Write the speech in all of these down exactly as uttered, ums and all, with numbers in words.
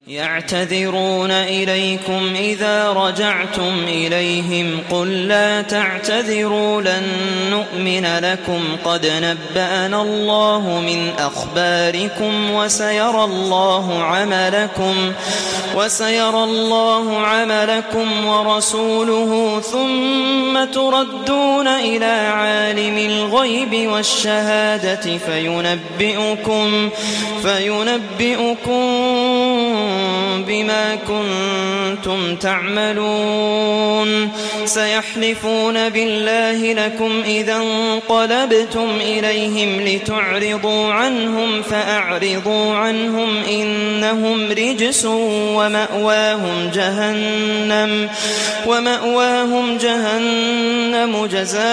يعتذرون إليكم إذا رجعتم إليهم قل لا تعتذروا لن نؤمن لكم قد نبأنا الله من أخباركم وسيرى الله عملكم وسيرى الله عملكم ورسوله ثم تردون إلى عالم الغيب والشهادة فينبئكم فينبئكم بما كنتم تعملون سيحلفون بالله لكم إذا انقلبتم إليهم لتعرضوا عنهم فأعرضوا عنهم إنهم رجس ومأواهم جهنم ومأواهم جهنم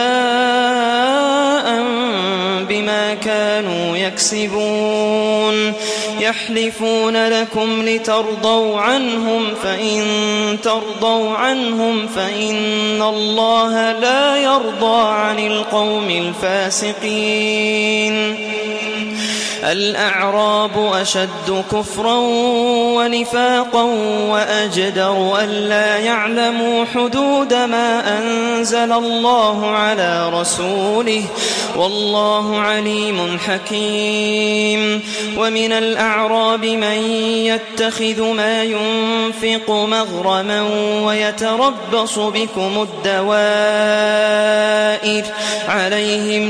جزاء بما كانوا يكسبون يحلفون لكم لترضوا عنهم فإن ترضوا عنهم فإن الله لا يرضى عن القوم الفاسقين الأعراب أشد كفرا ونفاقا وأجدر ألا يعلموا حدود ما أنزل الله على رسوله والله عليم حكيم ومن الأعراب من يتخذ ما ينفق مغرما ويتربص بكم الدوائر عليهم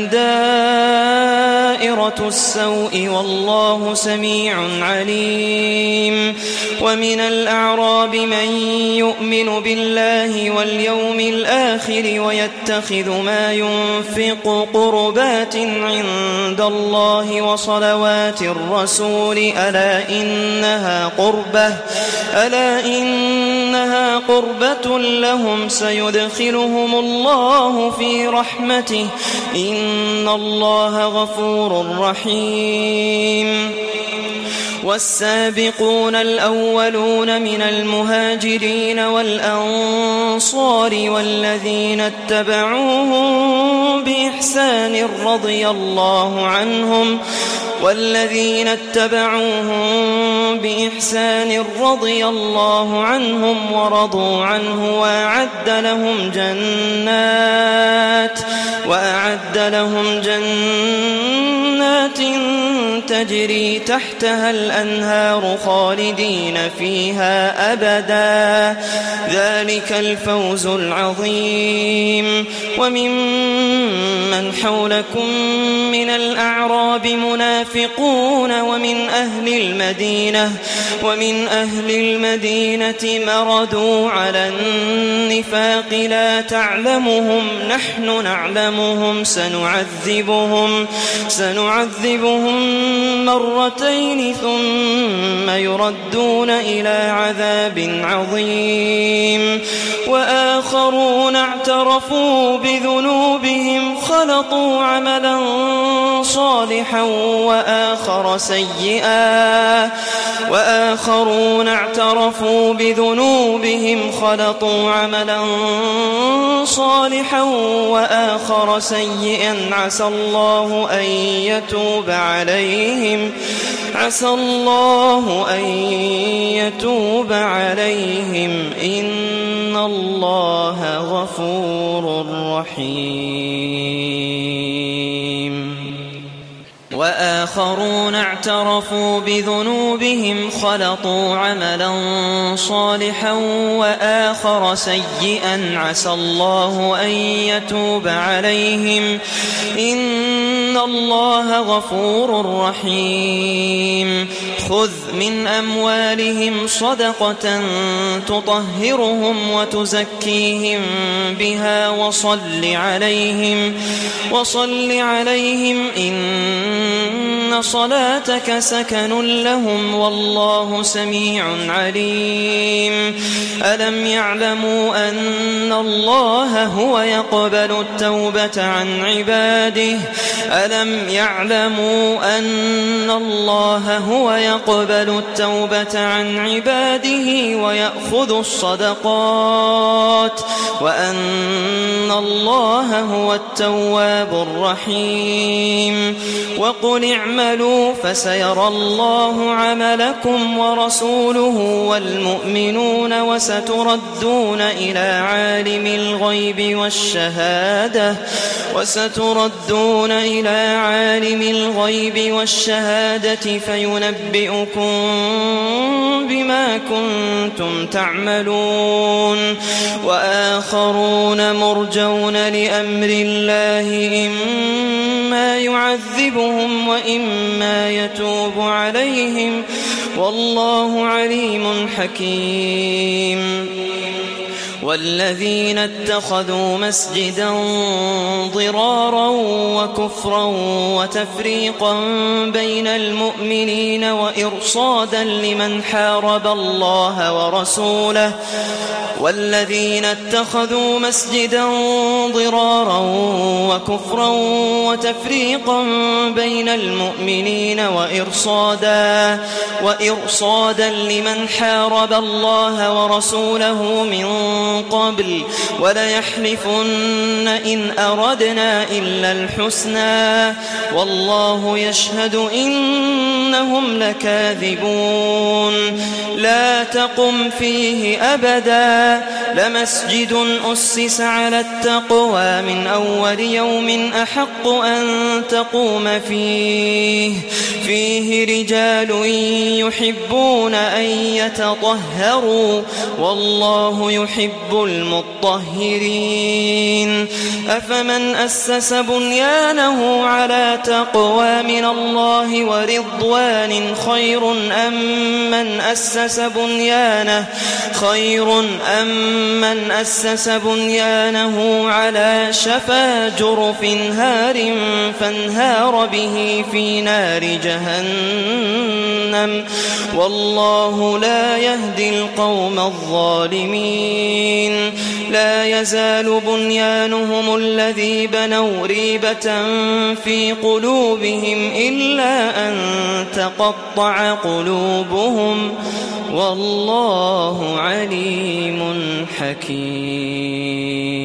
دائرة السوء والله سميع عليم ومن الأعراب من يؤمن بالله واليوم الآخر ويتخذ ما ينفق قربات عند الله وصلوات الرسول ألا إنها قربة ألا إنها قربة لهم سيدخلهم الله في رحمته إن الله غفور رحيم والسابقون الأولون من المهاجرين والأنصار والذين اتبعوهم بإحسان رضي الله عنهم والذين اتبعوهم بإحسان رضي الله عنهم ورضوا عنه وأعد لهم جنات وأعد لهم جنات تجري تحتها الأنهار خالدين فيها أبدا ذلك الفوز العظيم وممن حولكم من الأعراب منافقون ومن أهل المدينة ومن أهل المدينة مردوا على النفاق لا تعلمهم نحن نعلمهم سنعذبهم سنعذبهم مرتين ثم يردون إلى عذاب عظيم وآخرون اعترفوا بذنوبهم خلطوا عملا صالحا وآخر سيئا وآخرون اعترفوا بذنوبهم خلطوا عملا صالحا وآخر سيئا عسى الله أن يتوب عليهم عسى الله أن يتوب عليهم إن الله غفور رحيم وآخرون اعترفوا بذنوبهم خلطوا عملا صالحا وآخر سيئا عسى الله أن يتوب عليهم إن الله غفور رحيم خذ من أموالهم صدقة تطهرهم وتزكيهم بها وصل عليهم وصل عليهم إن صلاتك سكن لهم والله سميع عليم ألم يعلموا أن الله هو يقبل التوبة عن عباده ألم يعلموا أن الله هو يقبل التوبة عن عباده ويأخذ الصدقات وأن الله هو التواب الرحيم وقل اعملوا اعملوا فسيرى الله عملكم ورسوله والمؤمنون وستردون إلى عالم الغيب والشهادة وستردون إلى عالم الغيب والشهادة فينبئكم بما كنتم تعملون وآخرون مرجون لأمر الله إما يعذبهم وإما يتوب عليهم والله عليم حكيم والذين اتخذوا مسجدا ضرارا وكفرا وتفريقا بين المؤمنين وإرصادا لمن حارب الله ورسوله والذين اتخذوا مسجدا ضرارا وكفرا وتفريقا بين المؤمنين وإرصادا وإرصادا لمن حارب الله ورسوله من قبل وليحلفن إن أردنا إلا الحسنى والله يشهد إنهم لكاذبون لا تقم فيه أبدا لمسجد أسس على التقوى من أول يوم أحق أن تقوم فيه فيه رجال يحبون أن يتطهروا والله يحب المطهرين أفمن أسس بنيانه على تقوى من الله ورضوان خير أم من أسس بنيانه خير أم من أسس بنيانه على شفا جرف هار فانهار به في نار جهنم والله لا يهدي القوم الظالمين لا يزال بنيانهم الذي بنوا ريبة في قلوبهم إلا أن تقطع قلوبهم والله عليم حكيم.